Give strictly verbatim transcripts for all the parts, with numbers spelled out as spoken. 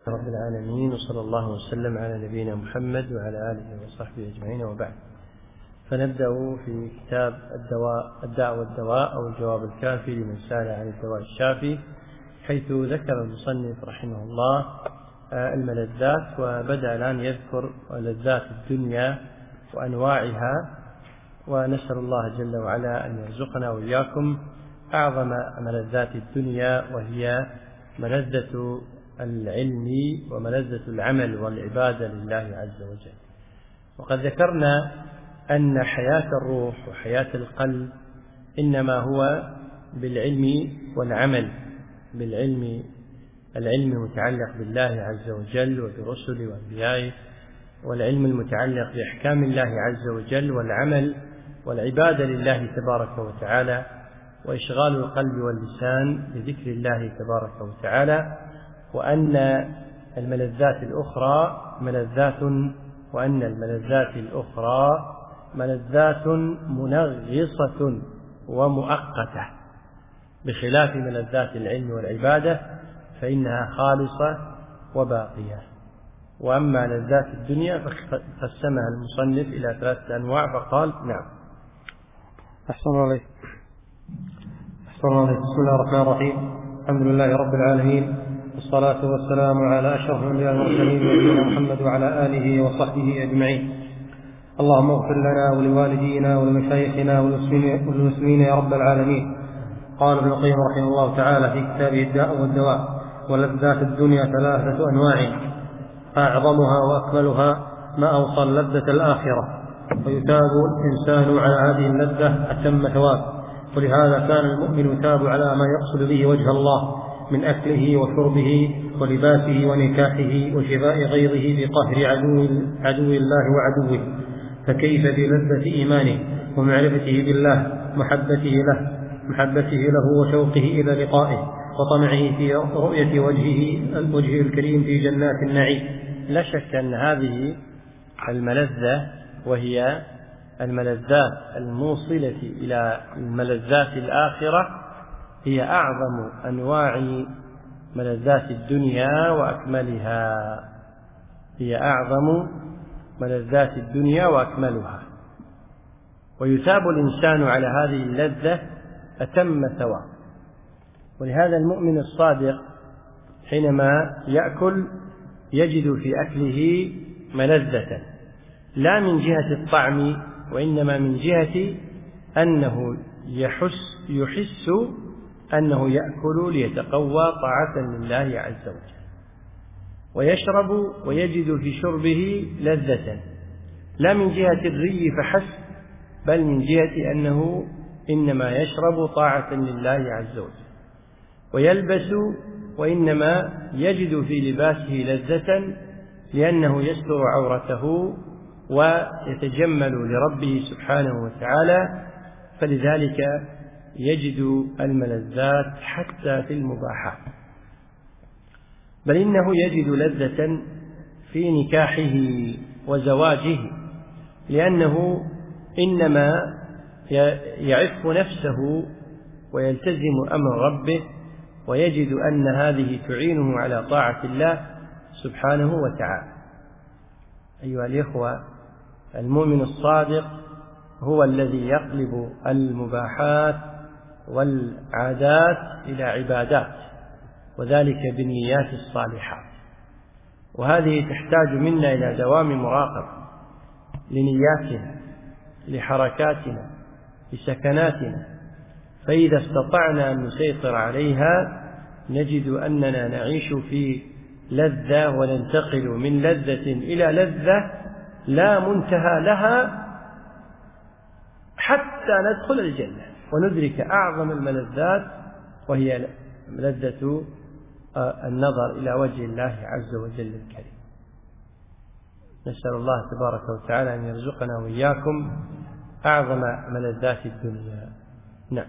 رب العالمين، وصلى الله وسلم على نبينا محمد وعلى آله وصحبه أجمعين، وبعد. فنبدأ في كتاب الدواء الداء والدواء أو الجواب الكافي لمن سأل عن الدواء الشافي، حيث ذكر المصنف رحمه الله الملذات، وبدأ الآن يذكر لذات الدنيا وأنواعها، ونسأل الله جل وعلا أن يرزقنا وإياكم أعظم ملذات الدنيا، وهي ملذة العلم وملذة العمل والعبادة لله عز وجل. وقد ذكرنا أن حياة الروح وحياة القلب إنما هو بالعلم والعمل، بالعلم العلم المتعلق بالله عز وجل وبرسله وأنبيائه، والعلم المتعلق بأحكام الله عز وجل، والعمل والعبادة لله تبارك وتعالى، وإشغال القلب واللسان بذكر الله تبارك وتعالى، وأن الملذات الأخرى ملذات وأن الملذات الأخرى ملذات منغصة ومؤقتة، بخلاف ملذات العلم والعبادة فإنها خالصة وباقية. وأما لذات الدنيا فقسمها المصنف إلى ثلاثة أنواع، فقال: نعم. أحسن الله أحسن الله بسم الله الرحمن الرحيم. الحمد لله رب العالمين، والصلاة والسلام على أشرف الأنبياء والمرسلين نبينا محمد وعلى آله وصحبه أجمعين. اللهم اغفر لنا ولوالدينا ولمشايخنا والمسلمين يا رب العالمين. قال ابن القيم رحمه الله تعالى في كتابه الداء والدواء: ولذات الدنيا ثلاثة أنواع، أعظمها وأكملها ما أوصل لذة الآخرة، ويتاب الإنسان على هذه اللذة أتم ثواب. ولهذا كان المؤمن يتاب على ما يقصد به وجه الله من أكله وشربه ولباسه ونكاحه وشفاء غيظه بقهر عدو, عدو الله وعدوه، فكيف بلذة إيمانه ومعرفته بالله، محبته له محبته له وشوقه إلى لقائه، وطمعه في رؤية وجهه الوجه الكريم في جنات النعيم. لا شك أن هذه الملذة، وهي الملذات الموصلة إلى الملذات الآخرة، هي أعظم أنواع ملذات الدنيا وأكملها هي أعظم ملذات الدنيا وأكملها ويثاب الإنسان على هذه اللذة أتم ثواب. ولهذا المؤمن الصادق حينما يأكل يجد في أكله ملذة، لا من جهة الطعم، وإنما من جهة أنه يحس, يحس أنه يأكل ليتقوى طاعة لله عز وجل، ويشرب ويجد في شربه لذة، لا من جهة الري فحسب، بل من جهة أنه إنما يشرب طاعة لله عز وجل. ويلبس وإنما يجد في لباسه لذة، لأنه يستر عورته ويتجمل لربه سبحانه وتعالى، فلذلك يجد الملذات حتى في المباحات. بل إنه يجد لذة في نكاحه وزواجه، لأنه إنما يعف نفسه ويلتزم أمر ربه، ويجد أن هذه تعينه على طاعة الله سبحانه وتعالى. أيها الإخوة، المؤمن الصادق هو الذي يقلب المباحات والعادات إلى عبادات، وذلك بالنيات الصالحات. وهذه تحتاج منا إلى دوام مراقبة لنياتنا، لحركاتنا، لسكناتنا، فإذا استطعنا أن نسيطر عليها نجد أننا نعيش في لذة، وننتقل من لذة إلى لذة لا منتهى لها حتى ندخل الجنة وندرك أعظم الملذات، وهي لذة النظر إلى وجه الله عز وجل الكريم. نسأل الله تبارك وتعالى أن يرزقنا وإياكم أعظم ملذات الدنيا. نعم.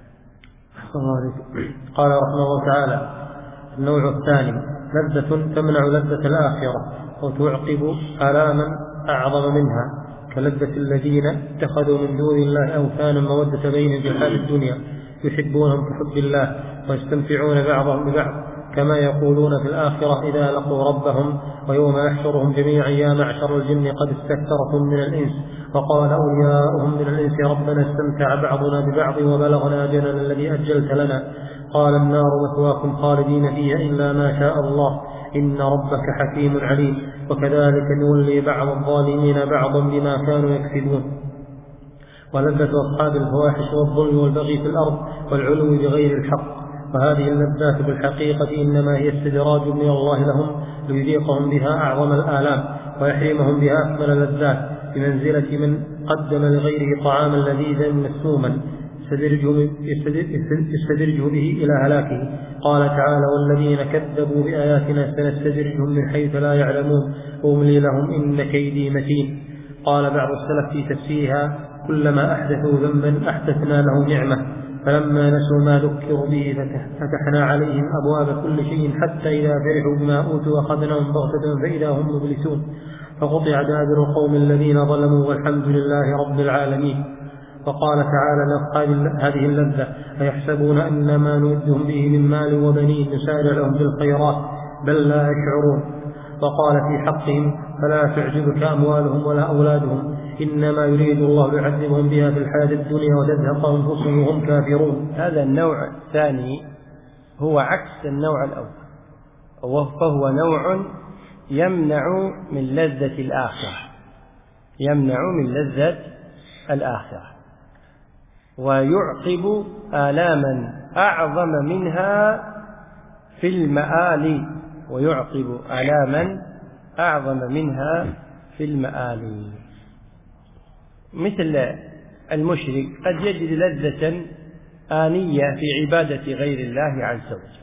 قال رحمه الله تعالى: النوع الثاني لذة تمنع لذة الآخرة وتعقب آلاما أعظم منها، كلذة الذين اتخذوا من دون الله أوثانا مودة بينهم في حال الدنيا، يحبونهم كحب الله ويستمتعون بعضهم ببعض، كما يقولون في الآخرة إذا لقوا ربهم ويوم يحشرهم جميعا يا معشر الجن قد استكثرتم من الإنس وقال أولياؤهم من الإنس ربنا استمتع بعضنا ببعض وبلغنا أجلنا الذي أجلت لنا قال النار مثواكم خالدين فيها إلا ما شاء الله إن ربك حكيم عليم وكذلك نولي بعض الظالمين بعضا بما كانوا يكسبون. ولذة أصحاب الفواحش والظلم والبغي في الأرض والعلو بغير الحق، وهذه اللذات بالحقيقة إنما هي استدراج من الله لهم ليذيقهم بها أعظم الآلام ويحرمهم بها أكمل اللذات، بمنزلة من قدم لغيره طعاما لذيذا مسموما يستدرجه به إلى هلاكه. قال تعالى والذين كذبوا بآياتنا سنستدرجهم من حيث لا يعلمون وأملي لهم إن كيدي متين. قال بعض السلف في تفسيرها كلما أحدثوا ذنبا أحدثنا له نعمة فلما نسوا ما ذكروا به فتحنا عليهم أبواب كل شيء حتى إذا فرحوا بما أوتوا أخذناهم بغتة فإذا هم مبلسون فقطع دابر القوم الذين ظلموا والحمد لله رب العالمين. وقال تعالى لأصحاب هذه اللذة أيحسبون أن ما نمدهم به من مال وبنين نسارع لهم بالخيرات بل لا يشعرون. وقال في حقهم فلا تعجبك أموالهم ولا أولادهم إنما يريد الله يعذبهم بها في الحياة الدنيا وتزهق أنفسهم وهم كافرون. هذا النوع الثاني هو عكس النوع الأول، فهو نوع يمنع من لذة الآخرة يمنع من لذة الآخرة ويعقب آلاما أعظم منها في المآل ويعقب آلاما أعظم منها في المآل. مثل المشرك قد يجد لذة آنية في عبادة غير الله عز وجل،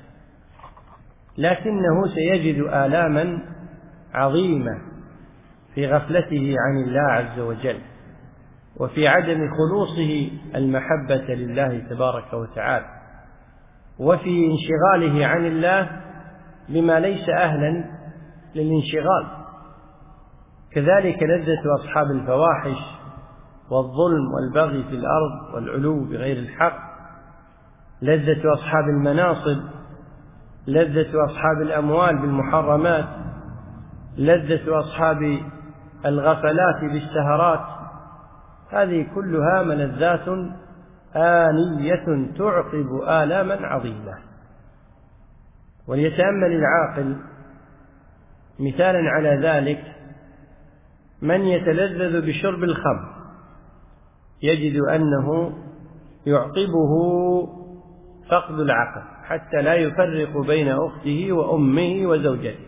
لكنه سيجد آلاما عظيمة في غفلته عن الله عز وجل وفي عدم خلوصه المحبة لله تبارك وتعالى وفي انشغاله عن الله بما ليس أهلا للانشغال. كذلك لذة أصحاب الفواحش والظلم والبغي في الأرض والعلو بغير الحق، لذة أصحاب المناصب، لذة أصحاب الأموال بالمحرمات، لذة أصحاب الغفلات بالسهرات، هذه كلها ملذات آنية تعقب آلاما عظيمة. وليتأمل العاقل مثالا على ذلك من يتلذذ بشرب الخمر يجد أنه يعقبه فقد العقل حتى لا يفرق بين أخته وأمه وزوجته.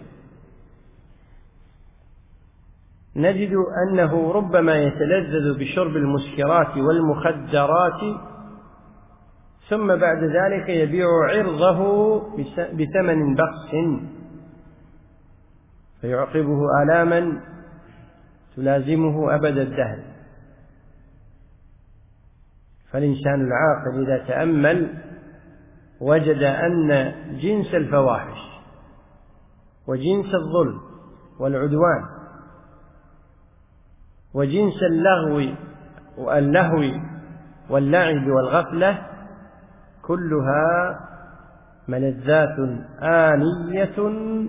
نجد أنه ربما يتلذذ بشرب المسكرات والمخدرات ثم بعد ذلك يبيع عرضه بثمن بخس فيعقبه آلاما تلازمه أبد الدهر. فالإنسان العاقل إذا تأمل وجد أن جنس الفواحش وجنس الظلم والعدوان وجنس اللغو واللهو واللعب والغفلة كلها ملذات آنية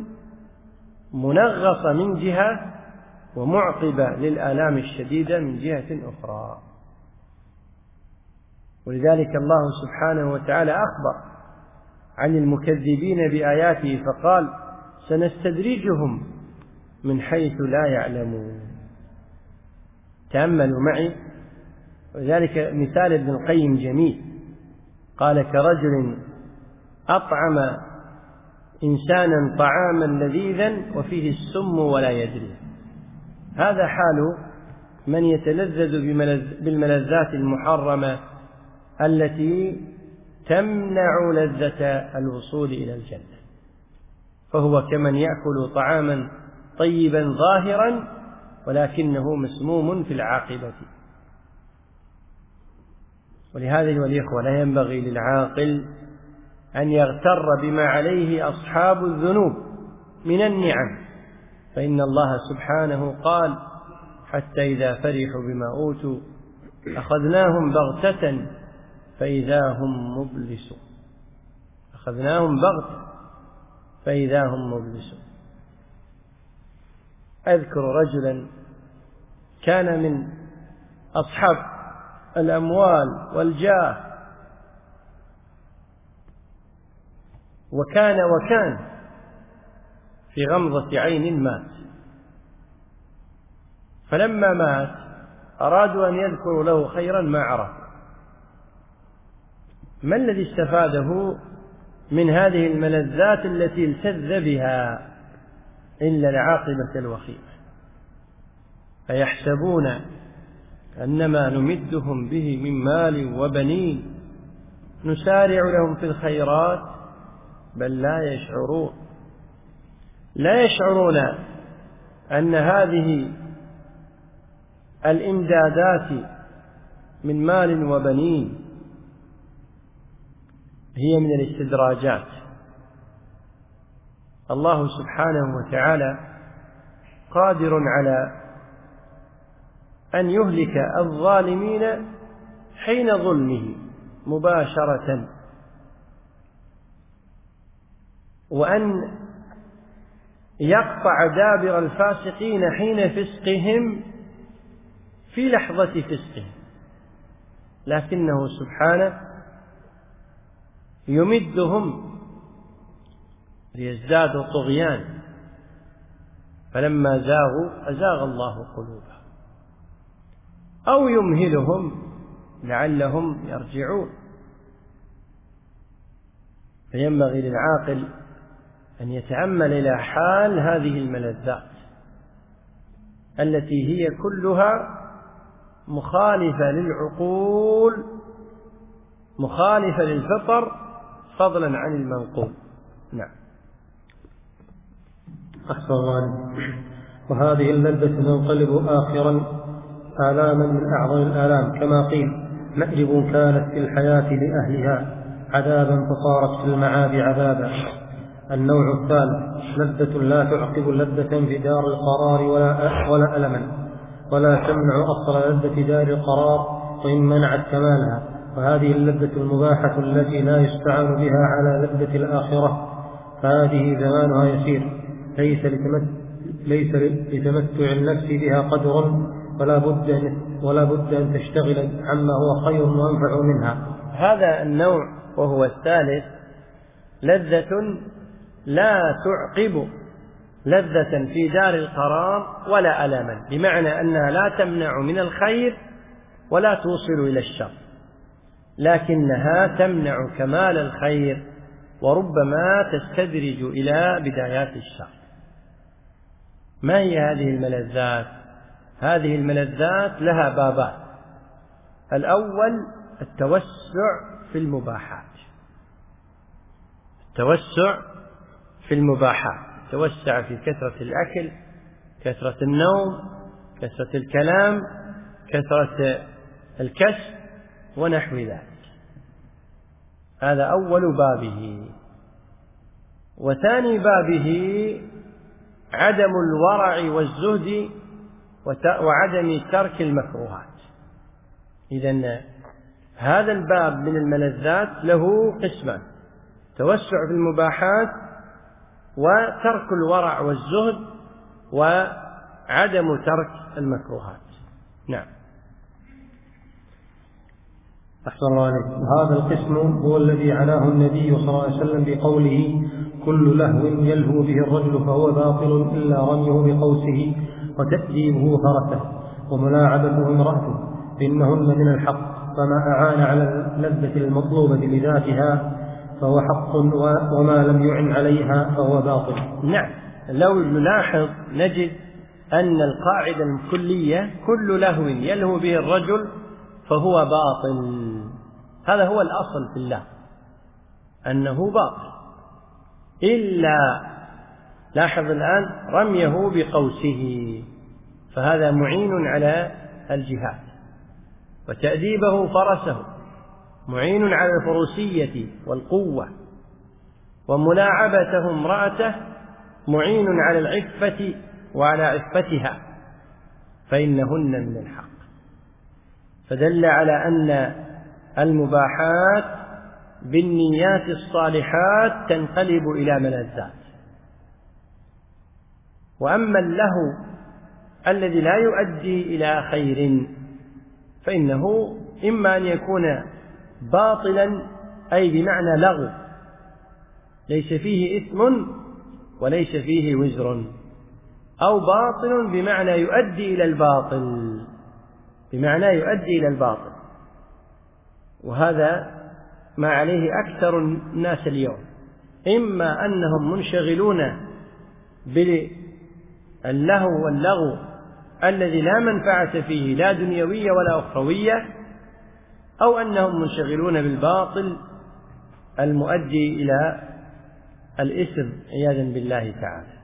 منغصة من جهة ومعقبة للآلام الشديدة من جهة أخرى. ولذلك الله سبحانه وتعالى أخبر عن المكذبين بآياته فقال سنستدرجهم من حيث لا يعلمون. تأملوا معي، وذلك مثال ابن القيم جميل، قال كرجل أطعم إنسانا طعاما لذيذا وفيه السم ولا يدري. هذا حال من يتلذذ بالملذات المحرمة التي تمنع لذة الوصول إلى الجنة، فهو كمن يأكل طعاما طيبا ظاهرا ولكنه مسموم في العاقبة. ولهذا والإخوة لا ينبغي للعاقل أن يغتر بما عليه أصحاب الذنوب من النعم، فإن الله سبحانه قال حتى إذا فرحوا بما أوتوا أخذناهم بغتة فإذا هم مبلسون. أخذناهم بغتة فإذا هم مبلسون. أذكر رجلا كان من أصحاب الأموال والجاه، وكان وكان في غمضة عين مات، فلما مات أرادوا أن يذكروا له خيرا ما عرفوا. ما الذي استفاده من هذه الملذات التي التذ بها إلا العاقبة الوخيمة؟ فيحسبون أنما نمدهم به من مال وبنين نسارع لهم في الخيرات بل لا يشعرون. لا يشعرون أن هذه الإمدادات من مال وبنين هي من الاستدراجات. الله سبحانه وتعالى قادر على أن يهلك الظالمين حين ظلمه مباشرة، وأن يقطع دابر الفاسقين حين فسقهم في لحظة فسقهم، لكنه سبحانه يمدهم ليزدادوا طغيان، فلما زاغوا أزاغ الله قلوبهم، أو يمهلهم لعلهم يرجعون. فينبغي للعاقل أن يتأمل إلى حال هذه الملذات التي هي كلها مخالفة للعقول، مخالفة للفطر، فضلا عن المنقول. نعم. أحسن الله. وهذه اللذة تنقلب آخرا آلاما من أعظم الآلام، كما قيل: مأرب كانت في الحياة لأهلها عذابا فصارت في المعاد عذابا. النوع الثالث لذة لا تعقب لذة في دار القرار ولا ولا ألما، ولا تمنع أصل لذة دار القرار وإن منعت كمالها. وهذه اللذة المباحة التي لا يستعان بها على لذة الآخرة، فهذه زمانها يسير، ليس ليس لتمتع النفس بها قدر، ولا بد أن ولا بد أن تشتغل عما هو خير وأنفع منها. هذا النوع وهو الثالث لذة لا تعقب لذة في دار القرار ولا ألما، بمعنى أنها لا تمنع من الخير ولا توصل إلى الشر، لكنها تمنع كمال الخير وربما تستدرج إلى بدايات الشر. ما هي هذه الملذات؟ هذه الملذات لها بابات. الأول التوسع في المباحات، التوسع في المباحات، توسع في كثرة الأكل، كثرة النوم، كثرة الكلام، كثرة الكسب ونحو ذلك. هذا أول بابه. وثاني بابه عدم الورع والزهد وعدم ترك المكروهات. إذن هذا الباب من الملذات له قسمان: توسع في المباحات، وترك الورع والزهد، وعدم ترك المكروهات. نعم. أحسن الله عليك. هذا القسم هو الذي عناه النبي صلى الله عليه وسلم بقوله: كل لهو يلهو به الرجل فهو باطل إلا رميه بقوسه وتأديبه فرسه وملاعبته امرأته، فإنهن من الحق، فما أعان على اللذة المطلوبة بذاتها فهو حق، وما لم يعن عليها فهو باطل. نعم. لو نلاحظ نجد أن القاعدة الكلية كل لهو يلهو به الرجل فهو باطل. هذا هو الأصل في الله، أنه باطل، إلا لاحظ الآن رميه بقوسه، فهذا معين على الجهاد، وتأديبه فرسه معين على الفروسية والقوة، وملاعبته امرأته معين على العفة وعلى عفتها، فإنهن من الحق. فدل على أن المباحات بالنيات الصالحات تنقلب إلى ملذات، وأما اللهو الذي لا يؤدي إلى خير فإنه إما أن يكون باطلا أي بمعنى لغو ليس فيه إثم وليس فيه وزر، أو باطل بمعنى يؤدي إلى الباطل بمعنى يؤدي إلى الباطل وهذا ما عليه أكثر الناس اليوم، إما أنهم منشغلون باللهو واللغو الذي لا منفعة فيه لا دنيوية ولا أخروية، أو أنهم منشغلون بالباطل المؤدي إلى الإثم عياذا بالله تعالى.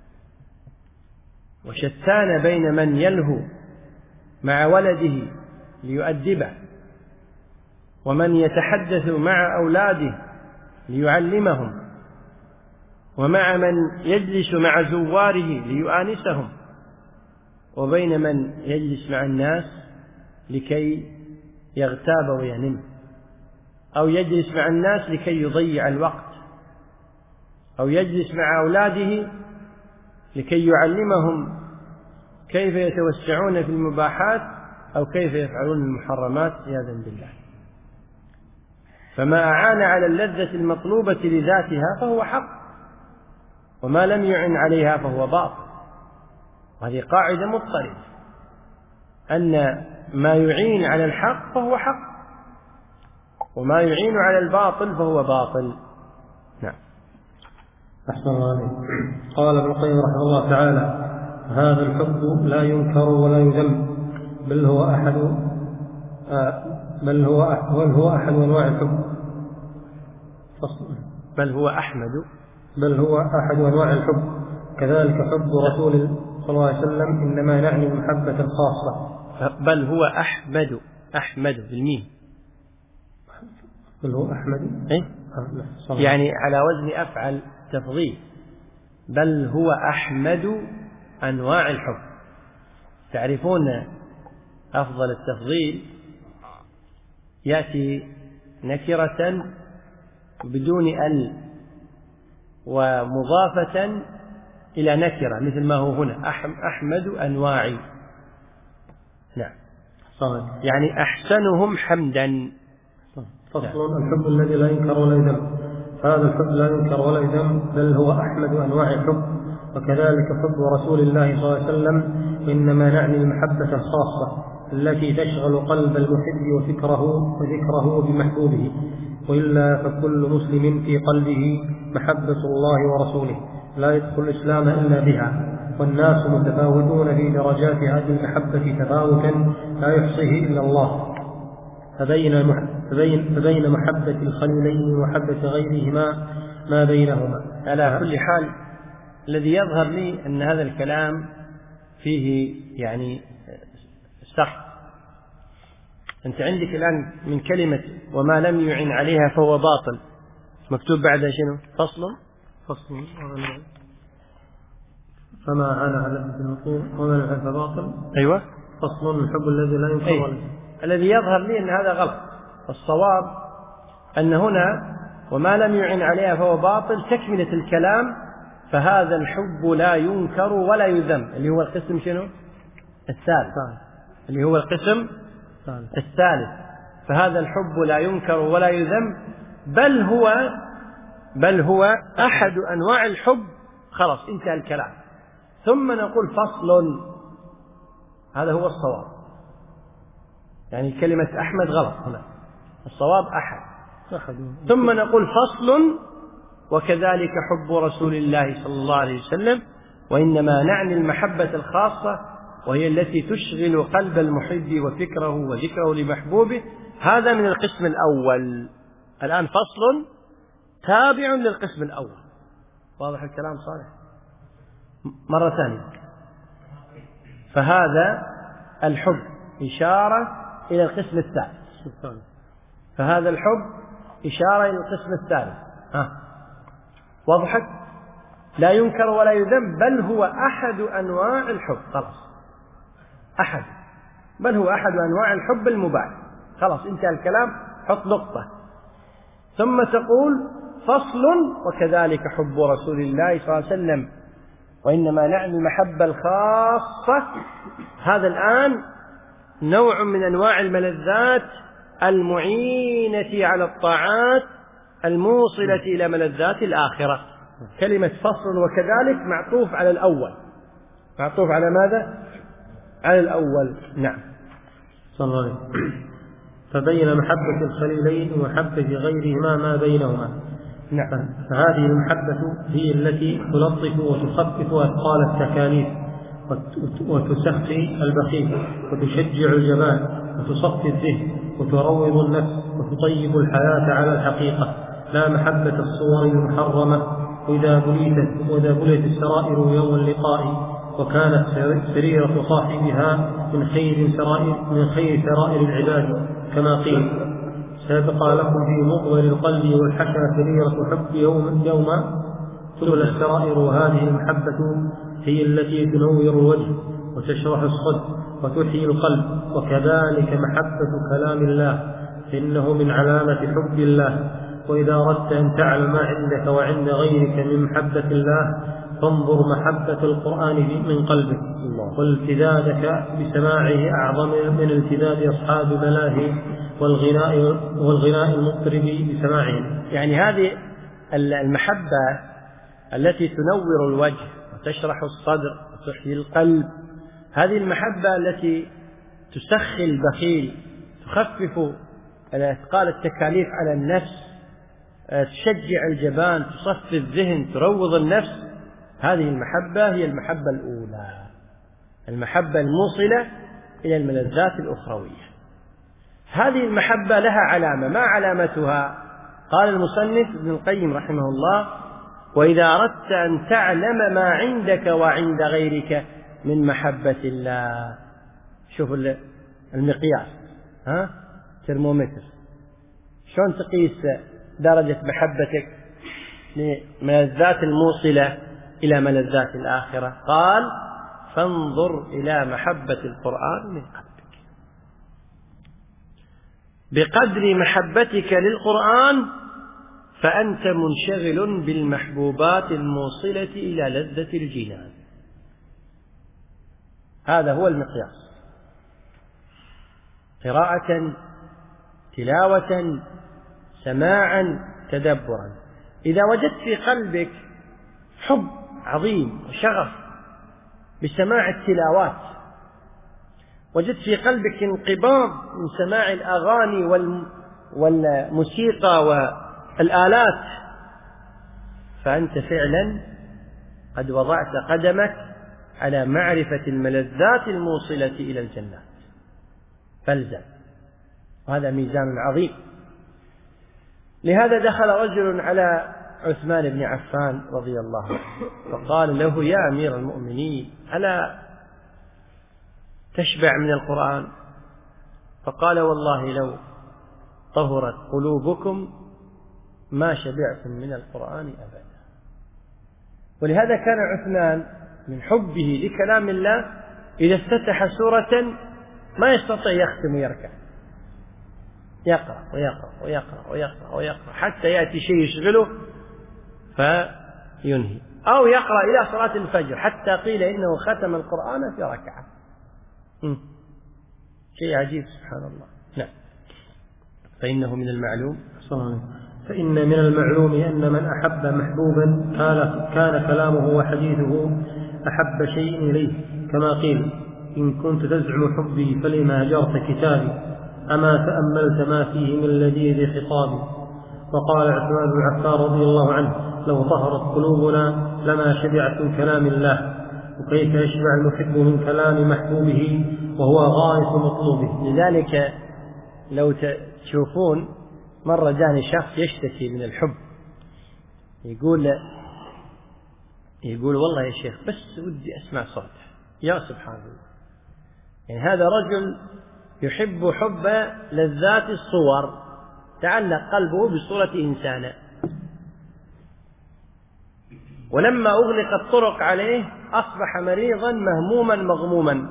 وشتان بين من يلهو مع ولده ليؤدبه، ومن يتحدث مع أولاده ليعلمهم، ومع من يجلس مع زواره ليؤانسهم، وبين من يجلس مع الناس لكي يغتاب وينم، أو يجلس مع الناس لكي يضيع الوقت، أو يجلس مع أولاده لكي يعلمهم كيف يتوسعون في المباحات أو كيف يفعلون المحرمات عياذا بالله. فما أعان على اللذة المطلوبة لذاتها فهو حق، وما لم يعن عليها فهو باطل. وهذه قاعدة مضطردة، أن ما يعين على الحق فهو حق، وما يعين على الباطل فهو باطل. نعم. أحسن الله عليك. قال ابن القيم رحمه الله تعالى: هذا الحب لا ينكر ولا يذم، بل هو أحد آه بل هو بل هو أحد أنواع الحب. بل هو أحمد بل هو أحد أنواع الحب. كذلك حب رسول صلى الله عليه وسلم إنما نعني المحبة الخاصة. بل هو أحمد أحمد بالميم. بل هو أحمد إيه؟ يعني على وزن أفعل تفضيل. بل هو أحمد أنواع الحب. تعرفون أفضل التفضيل يأتي نكرة بدون ال ومضافة إلى نكرة مثل ما هو هنا أحمد أنواعي. نعم. يعني أحسنهم حمدا. فصل: الحب الذي لا ينكر ولا يذم. هذا الحب لا ينكر ولا يذم، بل هو أحمد أنواع الحب. وكذلك حب رسول الله صلى الله عليه وسلم إنما نعني المحبة الخاصة التي تشغل قلب المحب وفكره وذكره بمحبوبه، وإلا فكل مسلم في قلبه محبة الله ورسوله لا يدخل الإسلام إلا بها. والناس متفاوتون في درجات هذه المحبة تفاوتا لا يحصيه إلا الله. فبين فبين فبين محبة الخليلين ومحبة غيرهما ما بينهما. على كل حال الذي يظهر لي أن هذا الكلام فيه يعني سخط. أنت عندك الآن من كلمة وما لم يعن عليها فهو باطل مكتوب بعدها شنو؟ فصل فصل فما عانى على المطلوب وما لم يعن فباطل. أيوة. فصل: الحب الذي لا ينكر ولا يذم. الذي يظهر لي أن هذا غلط. الصواب أن هنا وما لم يعن عليها فهو باطل تكملة الكلام. فهذا الحب لا ينكر ولا يذم اللي هو القسم شنو؟ الثالث. اللي هو القسم الثالث. فهذا الحب لا ينكر ولا يذم، بل هو بل هو أحد أنواع الحب. خلاص انتهى الكلام. ثم نقول فصل. هذا هو الصواب. يعني كلمة أحمد غلط هنا، الصواب أحد. ثم نقول فصل: وكذلك حب رسول الله صلى الله عليه وسلم وإنما نعني المحبة الخاصة وهي التي تشغل قلب المحب وفكره وذكره لمحبوبه. هذا من القسم الأول. الآن فصل تابع للقسم الأول. واضح الكلام صالح؟ مرة ثانية. فهذا الحب إشارة إلى القسم الثالث. فهذا الحب إشارة إلى القسم الثالث. ها وضحت؟ لا ينكر ولا يذم، بل هو أحد أنواع الحب. خلاص أحد، بل هو أحد أنواع الحب المباح. خلاص انتهى الكلام. حط نقطة. ثم تقول فصل: وكذلك حب رسول الله صلى الله عليه وسلم وإنما نعني المحبة الخاصة. هذا الآن نوع من أنواع الملذات المعينة على الطاعات الموصلة إلى ملذات الآخرة. كلمة فصل وكذلك معطوف على الأول، معطوف على ماذا؟ على الأول. نعم. صلى الله عليه وسلم. فبين محبة الخليلين ومحبة غيرهما ما بينهما. نعم. فهذه المحبة هي التي تلطف وتخفف أثقال التكاليف وتسخي البخيل وتشجع الجبان وتصفي الذهن وتروض النفس وتطيب الحياة على الحقيقة، لا محبة الصور المحرمة. وإذا بليت وإذا بليت السرائر يوم اللقاء وكانت سريرة صاحبها من خير سرائر من خير سرائر العباد، كما قيل: سيبقى لكم في مقبل القلب والحشا سريرة حب يوم يوم تبلى السرائر. وهذه المحبة هي التي تنور الوجه وتشرح الصدر وتحيي القلب. وكذلك محبة كلام الله، فإنه من علامة حب الله. وإذا أردت أن تعلم ما عندك وعند غيرك من محبة الله فانظر محبة القرآن من قلبك، والتذاذك بسماعه أعظم من التذاذ أصحاب الملاهي والغناء والغناء المطرب بسماعهم. يعني هذه المحبة التي تنور الوجه وتشرح الصدر وتحيي القلب، هذه المحبة التي تسخي البخيل، تخفف أثقال التكاليف على النفس، تشجع الجبان، تصفي الذهن، تروض النفس. هذه المحبة هي المحبة الأولى، المحبة الموصلة إلى الملذات الأخروية. هذه المحبة لها علامة، ما علامتها؟ قال المصنف ابن القيم رحمه الله: وإذا أردت أن تعلم ما عندك وعند غيرك من محبة الله. شوف المقياس، ها، ترمومتر، شلون تقيس درجة محبتك لملذات الموصلة إلى ملذات الآخرة؟ قال: فانظر إلى محبة القرآن من قلبك. بقدر محبتك للقرآن فأنت منشغل بالمحبوبات الموصلة إلى لذة الجنان. هذا هو المقياس. قراءة، تلاوة، سماعا، تدبرا. إذا وجدت في قلبك حب عظيم وشغف بسماع التلاوات، وجدت في قلبك انقباض من سماع الأغاني والموسيقى والآلات، فأنت فعلا قد وضعت قدمك على معرفة الملذات الموصلة إلى الجنات. فالزم، وهذا ميزان عظيم. لهذا دخل رجل على عثمان بن عفان رضي الله عنه فقال له: يا أمير المؤمنين، ألا تشبع من القرآن؟ فقال: والله لو طهرت قلوبكم ما شبعتم من القرآن أبدا. ولهذا كان عثمان من حبه لكلام الله إذا افتتح سورة ما يستطيع يختم ويركع، يقرأ ويقرأ ويقرأ ويقرأ ويقرأ حتى يأتي شيء يشغله فينهي، أو يقرأ إلى صلاة الفجر حتى قيل إنه ختم القرآن في ركعة. شيء عجيب سبحان الله. نعم. فإنه من المعلوم فإن من المعلوم أن من أحب محبوبا كان كلامه وحديثه أحب شيء إليه، كما قيل: إن كنت تزعم حبي فلما هجرت كتابي، أما تأملت ما فيه من لذيذ خطابي. وقال عثمان بن عفان رضي الله عنه: لو طهرت قلوبنا لما شبعت من كلام الله. وكيف يشبع المحب من كلام محبوبه وهو غاية مطلوبه؟ لذلك لو تشوفون مرة جاني شخص يشتكي من الحب، يقول يقول والله يا شيخ بس ودي أسمع صوته. يا سبحان الله، يعني هذا رجل يحب حب لذات الصور، تعلق قلبه بصورة إنسان، ولما أغلق الطرق عليه أصبح مريضا مهموما مغموما.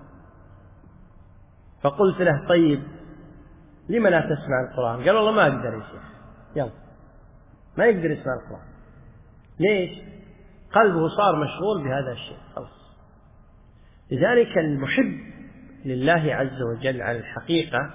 فقلت له: طيب لما لا تسمع القرآن؟ قال: والله ما أقدر يا شيخ. يلا، ما يقدر يسمع القرآن. ليش؟ قلبه صار مشغول بهذا الشيء خلاص. لذلك المحب لله عز وجل على الحقيقة،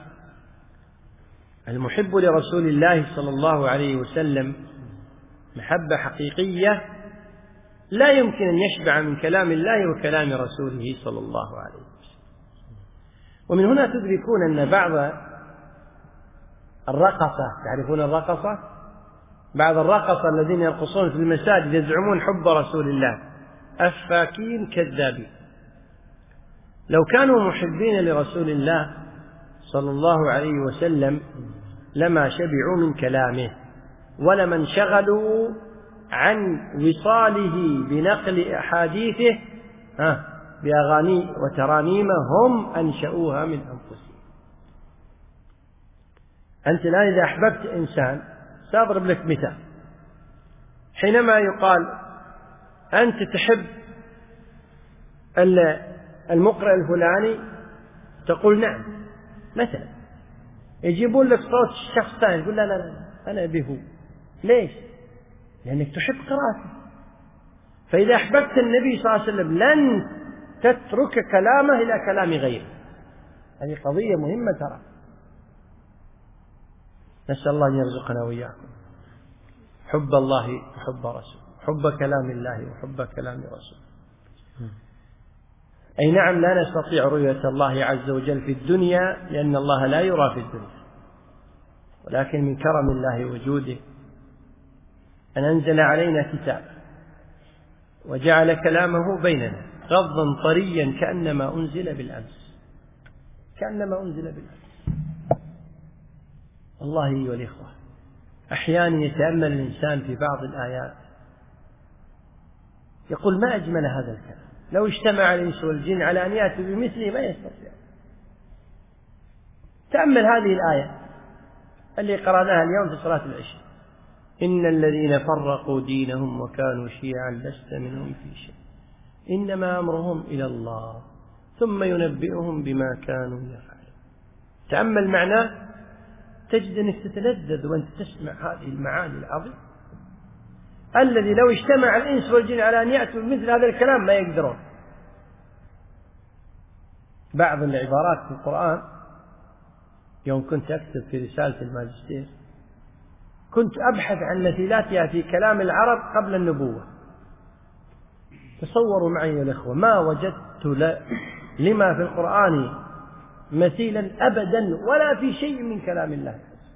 المحب لرسول الله صلى الله عليه وسلم محبة حقيقية لا يمكن أن يشبع من كلام الله وكلام رسوله صلى الله عليه وسلم. ومن هنا تدركون أن بعض الرقصة، تعرفون الرقصة؟ بعض الرقصة الذين يرقصون في المساجد يزعمون حب رسول الله أفاكين كذابين. لو كانوا محبين لرسول الله صلى الله عليه وسلم لما شبعوا من كلامه ولما انشغلوا عن وصاله بنقل أحاديثه بأغاني وترانيم هم أنشأوها من أنفسهم. أنت الآن إذا أحببت إنسان، سأضرب لك مثال، حينما يقال أنت تحب المقرئ الفلاني تقول نعم مثلا، يجيبون لك صوت شخص ثاني يقول لا لا لا أنا أبي هو. ليش؟ لأنك تحب قراءته. فإذا أحببت النبي صلى الله عليه وسلم لن تترك كلامه إلى كلام غيره. هذه قضية مهمة ترى. نسأل الله أن يرزقنا وإياكم حب الله وحب رسوله، حب كلام الله وحب كلام رسوله. أي نعم لا نستطيع رؤية الله عز وجل في الدنيا لأن الله لا يرى في الدنيا، ولكن من كرم الله وجوده أن أنزل علينا كتاب وجعل كلامه بيننا غضا طريا كأنما أنزل بالأمس، كأنما أنزل بالأمس. الله أيها الإخوة، أحيانا يتأمل الإنسان في بعض الآيات يقول ما أجمل هذا الكلام، لو اجتمع الإنس والجن على أن يأتوا بمثله ما يستطيع. تأمل هذه الآية اللي قرأناها اليوم في صلاة العشاء: إن الذين فرقوا دينهم وكانوا شيعا لست منهم في شيء إنما أمرهم إلى الله ثم ينبئهم بما كانوا يفعلون. تأمل معناه تجد أنك تتلذذ وأنت تسمع هذه المعاني العظيمة. الذي لو اجتمع الإنس والجن على أن يأتوا بمثل هذا الكلام ما يقدرون. بعض العبارات في القرآن يوم كنت أكتب في رسالة الماجستير كنت أبحث عن مثيلاتها في كلام العرب قبل النبوة. تصوروا معي يا الأخوة ما وجدت لما في القرآن مثيلا أبدا ولا في شيء من كلام الله،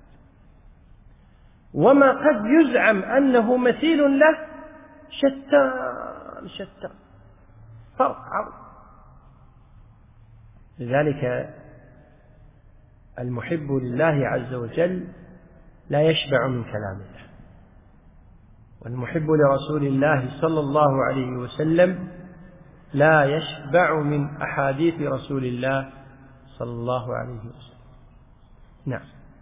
وما قد يزعم أنه مثيل له شتان شتان، فرق عظيم. لذلك المحب لله عز وجل لا يشبع من كلام الله، والمحب لرسول الله صلى الله عليه وسلم لا يشبع من أحاديث رسول الله صلى الله عليه وسلم. نعم.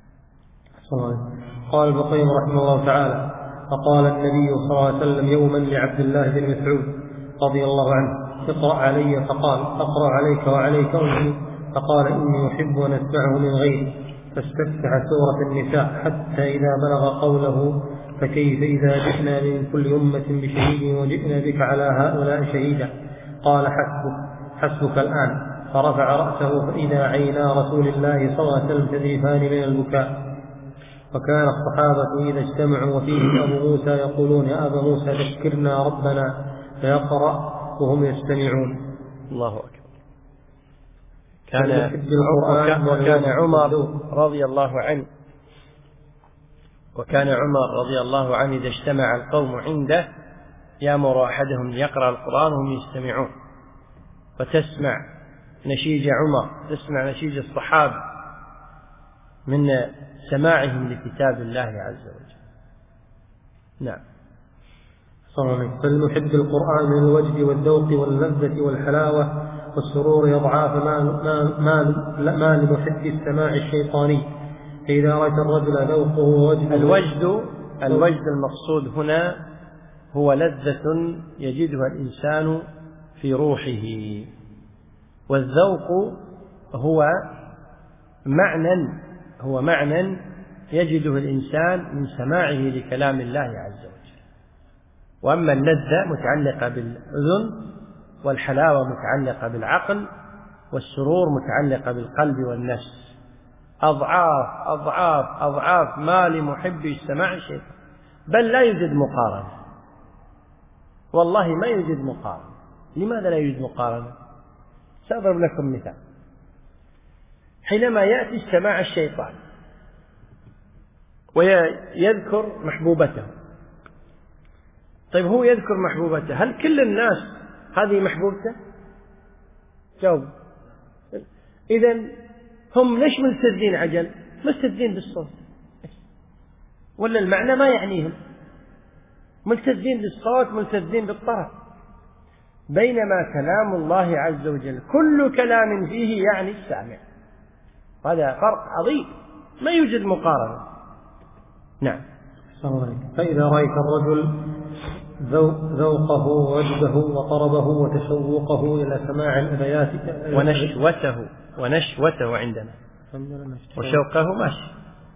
قال البقيم رحمه الله تعالى: فقال النبي صلى الله عليه وسلم يوما لعبد الله بن مسعود رضي الله عنه: اقرأ علي. فقال: أقرأ عليك وعليك أنزل. فقال: إني أحب أن أسمعه من غيري. فاستفتح سورة النساء حتى إذا بلغ قوله: فكيف إذا جئنا من كل أمة بشهيد وجئنا بك على هؤلاء شهيدا. قال: حسبك حسبك الآن. فرفع رأسه فإذا عينا رسول الله صلى الله عليه وسلم تذرفان من البكاء. وكان الصحابة إذا اجتمعوا وفيهم أبو موسى يقولون: يا أبا موسى ذكرنا ربنا، فيقرأ وهم يستمعون. الله أكبر. كان وكان عمر رضي الله عنه وكان عمر رضي الله عنه إذا اجتمع القوم عنده يأمر أحدهم يقرأ القرآن وهم يستمعون، فتسمع نشيج عمر، تسمع نشيج الصحابة من سماعهم لكتاب الله عز وجل. نعم. فالمحب القرآن من الوجد والذوق واللذة والحلاوة والسرور يضعاف ما, ما, ما, ما لمحب السماع الشيطاني. فإذا رأيت الرجل ذوقه ووجده الوجد الوجد المقصود هنا هو لذة يجدها الإنسان في روحه، والذوق هو معنى هو معنى يجده الإنسان من سماعه لكلام الله عز وجل. وأما اللذة متعلقة بالأذن، والحلاوة متعلقة بالعقل، والسرور متعلقة بالقلب والنفس. أضعاف أضعاف أضعاف ما لمحبي السماع شيء، بل لا يوجد مقارنة، والله ما يوجد مقارنة. لماذا لا يوجد مقارنة؟ سأضرب لكم مثال. حينما يأتي السماع الشيطان ويذكر محبوبته، طيب هو يذكر محبوبته، هل كل الناس هذه محبوبته؟ جاوب. إذن هم ليش ملتزين عجل؟ ملتزين بالصوت، ولا المعنى ما يعنيهم، ملتزين بالصوت، ملتزين بالطرف. بينما كلام الله عز وجل كل كلام فيه يعني السامع، هذا فرق عظيم، ما يوجد مقارنة. نعم. فإذا رأيت الرجل ذوقه ووجده وطربه وتشوقه إلى سماع الآيات ونشوته ونشوته عندنا وشوقه ماشي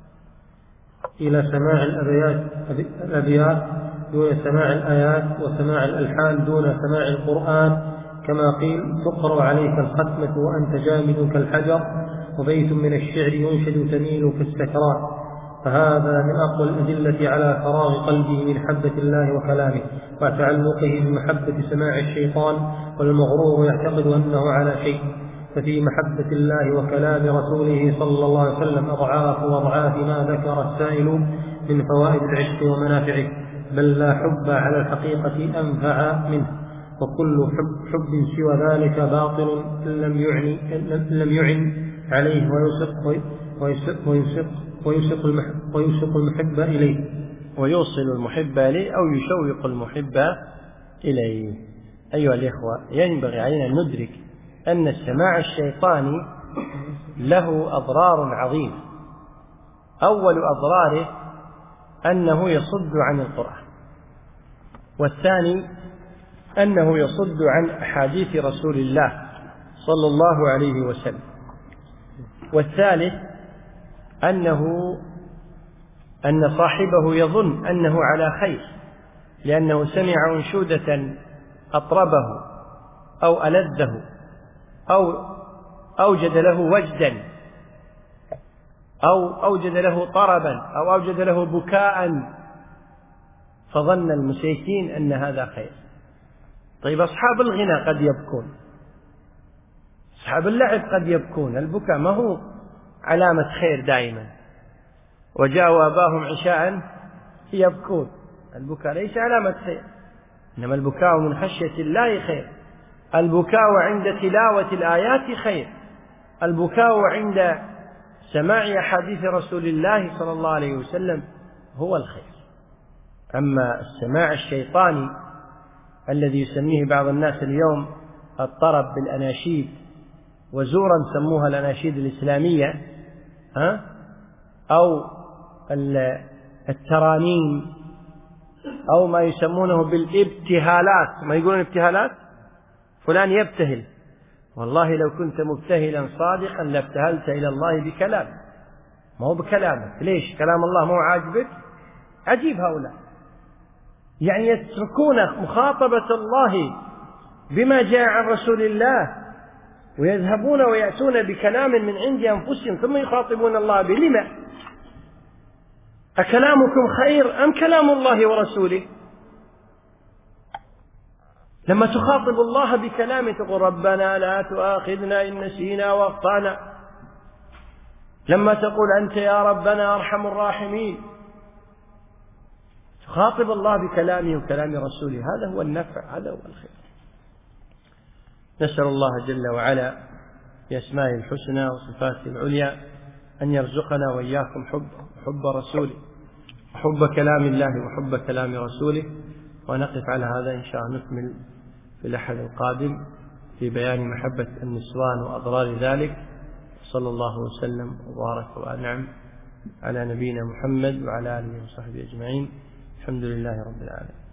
إلى سماع الأبيات الأبيات دون سماع الآيات وسماع الألحان دون سماع القرآن، كما قيل تقرأ عليك الختمة وأنت جامد كالحجر، وبيت من الشعر ينشد تميل كالسكرات. فهذا من أقوى الأدلة على فراغ قلبه من محبة الله وكلامه وتعلقه بمحبة سماع الشيطان، والمغرور يعتقد أنه على شيء. ففي محبة الله وكلام رسوله صلى الله عليه وسلم أضعاف وأضعاف ما ذكر السائل من فوائد العشق ومنافعه، بل لا حب على الحقيقة أنفع منه، وكل حب, حب سوى ذلك باطل لم يعني لم يعن عليه ويسق ويسق ويسق ويسق المحب ويسق المحب إليه ويوصل المحب إليه أو يشوق المحب إليه. أيها الإخوة، ينبغي علينا أن ندرك أن السماع الشيطاني له أضرار عظيمة. أول أضراره أنه يصد عن القرآن، والثاني أنه يصد عن أحاديث رسول الله صلى الله عليه وسلم، والثالث أنه أن صاحبه يظن أنه على خير لأنه سمع أنشودة أطربه أو ألذه أو أوجد له وجدا أو أوجد له طربا أو أوجد له بكاء، فظن المسيسين أن هذا خير. طيب أصحاب الغنى قد يبكون، أصحاب اللعب قد يبكون، البكاء ما هو علامة خير دائما. وجاءوا أباهم عشاء يبكون، البكاء ليس علامة خير، إنما البكاء من خشية الله خير، البكاء عند تلاوة الآيات خير، البكاء عند سماع حديث رسول الله صلى الله عليه وسلم هو الخير. أما السماع الشيطاني الذي يسميه بعض الناس اليوم الطرب بالأناشيد، وزورا سموها الأناشيد الإسلامية، ها؟ أو الترانيم، أو ما يسمونه بالابتهالات، ما يقولون ابتهالات، فلان يبتهل، والله لو كنت مبتهلا صادقا لابتهلت إلى الله بكلام، ما هو بكلامك. ليش؟ كلام الله مو عاجبك؟ عجيب هؤلاء، يعني يتركون مخاطبة الله بما جاء عن رسول الله ويذهبون ويأتون بكلام من عند أنفسهم ثم يخاطبون الله به. لما؟ أكلامكم خير أم كلام الله ورسوله؟ لما تخاطب الله بكلام تقول ربنا لا تؤاخذنا إن نسينا وأخطأنا، لما تقول أنت يا ربنا أرحم الراحمين، تخاطب الله بكلامه وكلام رسوله، هذا هو النفع، هذا هو الخير. نسأل الله جل وعلا بأسمائه الحسنى وصفاته العليا أن يرزقنا وإياكم حب حب رسوله وحب كلام الله وحب كلام رسوله. ونقف على هذا إن شاء الله، نكمل في الأحد القادم في بيان محبة النسوان وأضرار ذلك. صلى الله وسلم وبارك وأنعم على نبينا محمد وعلى آله وصحبه أجمعين. الحمد لله رب العالمين.